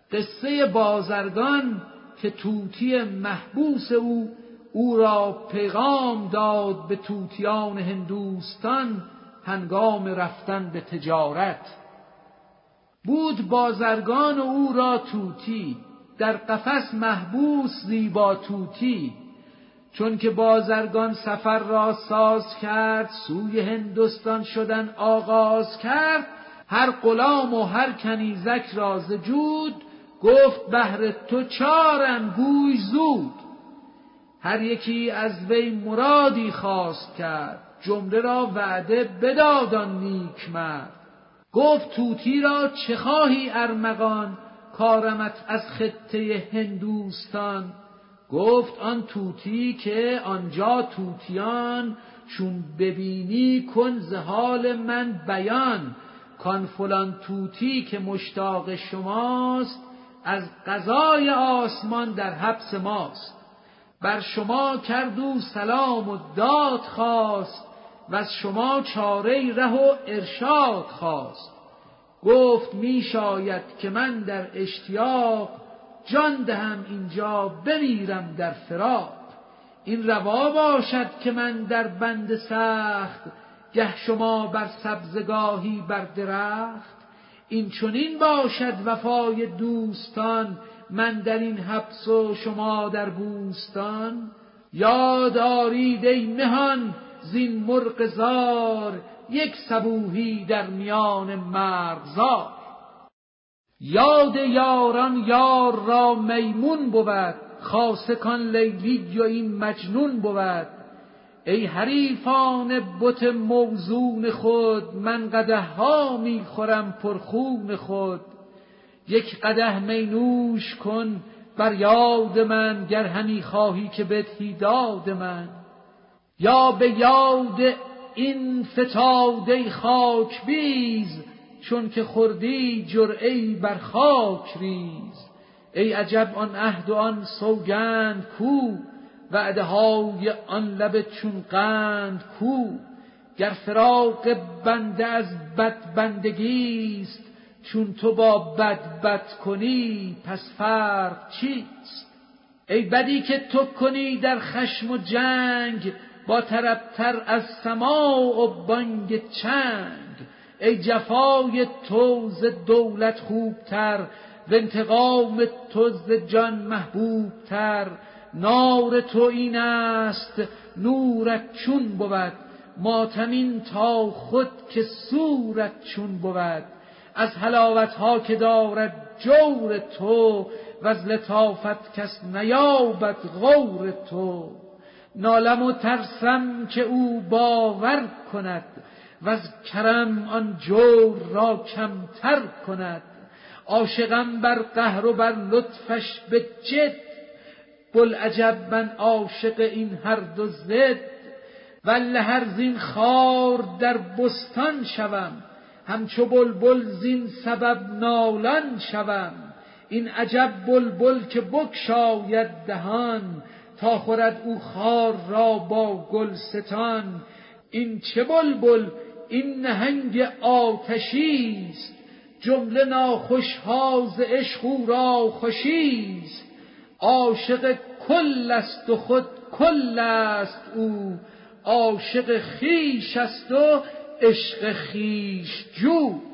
قصه بازرگان که طوطی محبوس او را پیغام داد به طوطیان هندوستان هنگام رفتن به تجارت. بود بازرگان و او را طوطی، در قفس محبوس زیبا طوطی. چون که بازرگان سفر را ساز کرد، سوی هندوستان شدن آغاز کرد. هر غلام و هر کنیزک را ز جود، گفت بهر تو چارم گوی زود. هر یکی از وی مرادی خواست کرد، جمله را وعده بداد آن نیک مرد. گفت طوطی را چه خواهی ارمغان، کارمت از خطه هندوستان. گفت آن طوطی که آنجا طوطیان، چون ببینی کن ز حال من بیان. کان فلان طوطی که مشتاق شماست، از قضای آسمان در حبس ماست. بر شما کرد او سلام و داد خواست، و از شما چاره ره و ارشاد خواست. گفت می شاید که من در اشتیاق، جان دهم اینجا بمیرم در فراق. این روا باشد که من در بند سخت، گه شما بر سبزگاهی بر درخت. این چنین باشد وفای دوستان، من در این حبس و شما در بوستان. یاد آرید ای مهان زین مرغ زار، یک صبوحی در میان مرغزار. یاد یاران یار را میمون بود، خاصه کان لیلی و این مجنون بود. ای حریفان بت موزون خود، من قدح‌ها می خورم پرخون خود. یک قدح می نوش کن بر یاد من، گر همی خواهی که بدهی داد من. یا به یاد این فتاده خاک بیز، چون که خوردی جرعه‌ای بر خاک ریز. ای عجب آن عهد و آن سوگند کو، وعده های آن لب چون قند کو. گر فراق بنده از بد بندگیست، چون تو با بد کنی پس فرق چیست؟ ای بدی که تو کنی در خشم و جنگ، با طربتر از سماع و بانگ چنگ. ای جفای تو ز دولت خوبتر، و انتقام تو ز جان محبوبتر. نار تو این است نورت چون بود، ماتمین تا خود که صورت چون بود. از حلاوتها که دارد جور تو، و از لطافت کس نیابد غور تو. نالم و ترسم که او باور کند، و از کرم آن جور را کمتر کند. عاشقم بر قهر و بر لطفش به جد، بوالعجب من عاشق این هر دو ضد. والله ار زین خار در بستان شوم، همچو بلبل زین سبب نالان شوم. این عجب بلبل که بگشاید دهان، تا خورد او خار را با گلستان. این چه بلبل این نهنگ آتشیست، جمله ناخوشها ز عشق او را خوشیست. عاشق کل است و خود کل است او، عاشق خویش است و عشق خویش جو.